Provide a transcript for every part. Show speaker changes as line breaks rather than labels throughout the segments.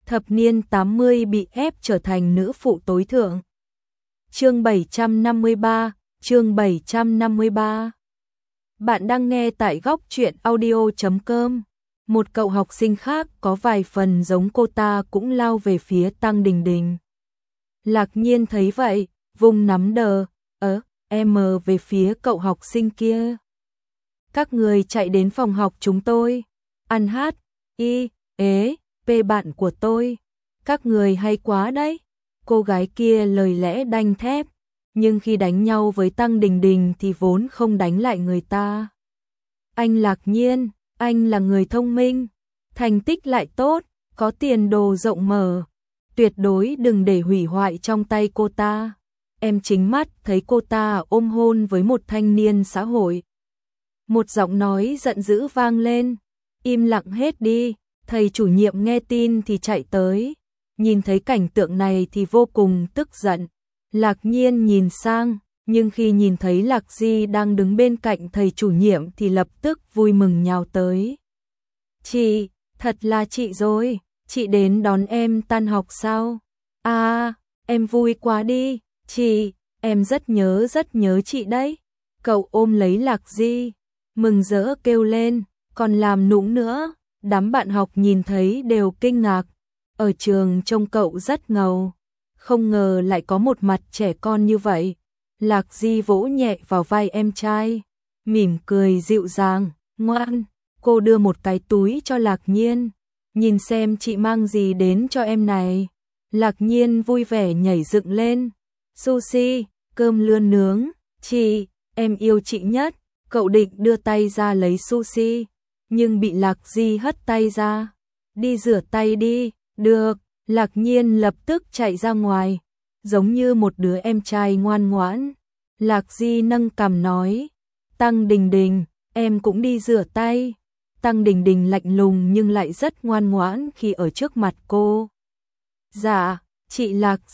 thập niên 80 bị ép trở thành nữ phụ tối thượng. Chương 753, chương 753. Bạn đang nghe tại góc truyện audio.com. Một cậu học sinh khác có vài phần giống cô ta cũng lao về phía Tăng Đình Đình. Lạc Nhiên thấy vậy, vung nắm đờ, em về phía cậu học sinh kia. Các người chạy đến phòng học chúng tôi, ăn hát, p bạn của tôi. Các người hay quá đấy. Cô gái kia lời lẽ đanh thép, nhưng khi đánh nhau với Tăng Đình Đình thì vốn không đánh lại người ta. Anh Lạc Nhiên, anh là người thông minh, thành tích lại tốt, có tiền đồ rộng mở. Tuyệt đối đừng để hủy hoại trong tay cô ta. Em chính mắt thấy cô ta ôm hôn với một thanh niên xã hội. Một giọng nói giận dữ vang lên. Im lặng hết đi. Thầy chủ nhiệm nghe tin thì chạy tới. Nhìn thấy cảnh tượng này thì vô cùng tức giận. Lạc Nhiên nhìn sang, nhưng khi nhìn thấy Lạc Di đang đứng bên cạnh thầy chủ nhiệm thì lập tức vui mừng nhào tới. Chị, thật là chị rồi, chị đến đón em tan học sao? À, em vui quá đi, chị, em rất nhớ chị đấy. Cậu ôm lấy Lạc Di, mừng rỡ kêu lên, còn làm nũng nữa. Đám bạn học nhìn thấy đều kinh ngạc. Ở trường trông cậu rất ngầu, không ngờ lại có một mặt trẻ con như vậy. Lạc Di vỗ nhẹ vào vai em trai, mỉm cười dịu dàng, ngoan. Cô đưa một cái túi cho Lạc Nhiên, nhìn xem chị mang gì đến cho em này. Lạc Nhiên vui vẻ nhảy dựng lên, sushi, cơm lươn nướng, chị, em yêu chị nhất. Cậu định đưa tay ra lấy sushi, nhưng bị Lạc Di hất tay ra. Đi rửa tay đi. Được. Lạc Nhiên lập tức chạy ra ngoài, giống như một đứa em trai ngoan ngoãn. Lạc Di nâng cằm nói, Tăng Đình Đình, em cũng đi rửa tay. Tăng Đình Đình lạnh lùng nhưng lại rất ngoan ngoãn khi ở trước mặt cô. Dạ, chị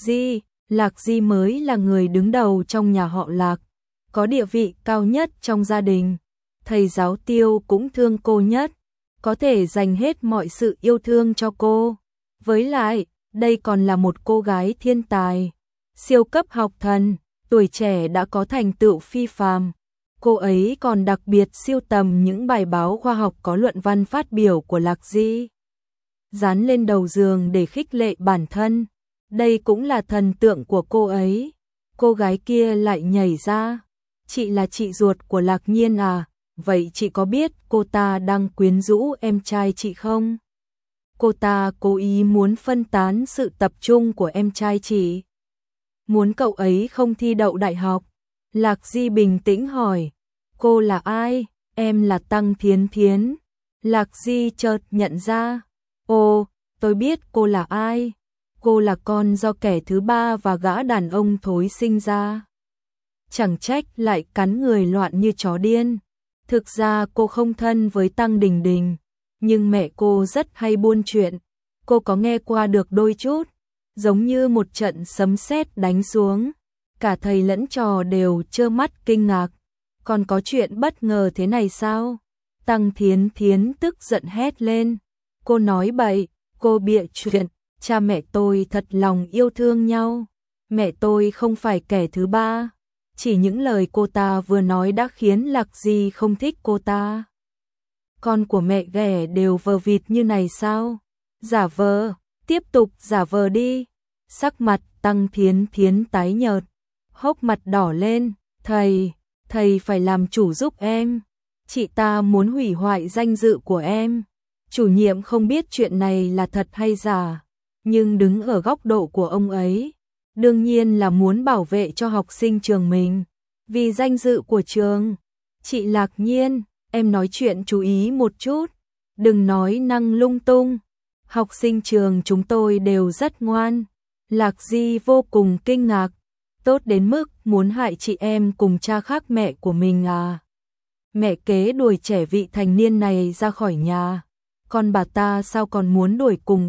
Lạc Di mới là người đứng đầu trong nhà họ Lạc, có địa vị cao nhất trong gia đình. Thầy giáo Tiêu cũng thương cô nhất, có thể dành hết mọi sự yêu thương cho cô. Với lại, đây còn là một cô gái thiên tài, siêu cấp học thần, tuổi trẻ đã có thành tựu phi phàm. Cô ấy còn đặc biệt sưu tầm những bài báo khoa học có luận văn phát biểu của Lạc Di, dán lên đầu giường để khích lệ bản thân. Đây cũng là thần tượng của cô ấy. Cô gái kia lại nhảy ra, chị là chị ruột của Lạc Nhiên à? Vậy chị có biết cô ta đang quyến rũ em trai chị không? Cô ta cố ý muốn phân tán sự tập trung của em trai chị, muốn cậu ấy không thi đậu đại học. Lạc Di bình tĩnh hỏi, cô là ai? Em là Tăng Thiến Thiến. Lạc Di chợt nhận ra, ồ, tôi biết cô là ai. Cô là con do kẻ thứ ba và gã đàn ông thối sinh ra. Chẳng trách lại cắn người loạn như chó điên. Thực ra cô không thân với Tăng Đình Đình, nhưng mẹ cô rất hay buôn chuyện. Cô có nghe qua được đôi chút, giống như một trận sấm sét đánh xuống. Cả thầy lẫn trò đều trơ mắt kinh ngạc. Còn có chuyện bất ngờ thế này sao? Tăng Thiến Thiến tức giận hét lên. Cô nói bậy, cô bịa chuyện. Cha mẹ tôi thật lòng yêu thương nhau. Mẹ tôi không phải kẻ thứ ba. Chỉ những lời cô ta vừa nói đã khiến Lạc Di không thích cô ta. Con của mẹ ghẻ đều vờ vịt như này sao? Giả vờ, tiếp tục giả vờ đi. Sắc mặt Tăng Thiến Thiến tái nhợt, hốc mặt đỏ lên. Thầy phải làm chủ giúp em. Chị ta muốn hủy hoại danh dự của em. Chủ nhiệm không biết chuyện này là thật hay giả, nhưng đứng ở góc độ của ông ấy, đương nhiên là muốn bảo vệ cho học sinh trường mình, vì danh dự của trường. Chị Lạc Nhiên, em nói chuyện chú ý một chút, đừng nói năng lung tung. Học sinh trường chúng tôi đều rất ngoan. Lạc Di vô cùng kinh ngạc, tốt đến mức muốn hại chị em cùng cha khác mẹ của mình à? Mẹ kế đuổi trẻ vị thành niên này ra khỏi nhà, còn bà ta sao còn muốn đuổi cùng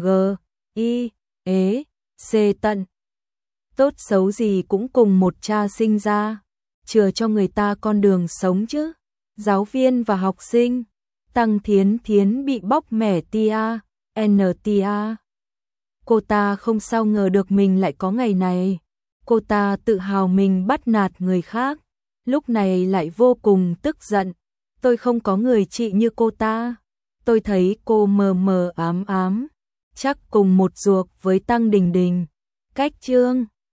C tận. Tốt xấu gì cũng cùng một cha sinh ra, chừa cho người ta con đường sống chứ. Giáo viên và học sinh, Tăng Thiến Thiến bị bóc mẻ tia, NTA. Cô ta không sao ngờ được mình lại có ngày này. Cô ta tự hào mình bắt nạt người khác, lúc này lại vô cùng tức giận. Tôi không có người chị như cô ta. Tôi thấy cô mờ mờ ám ám, chắc cùng một ruột với Tăng Đình Đình. Cách chương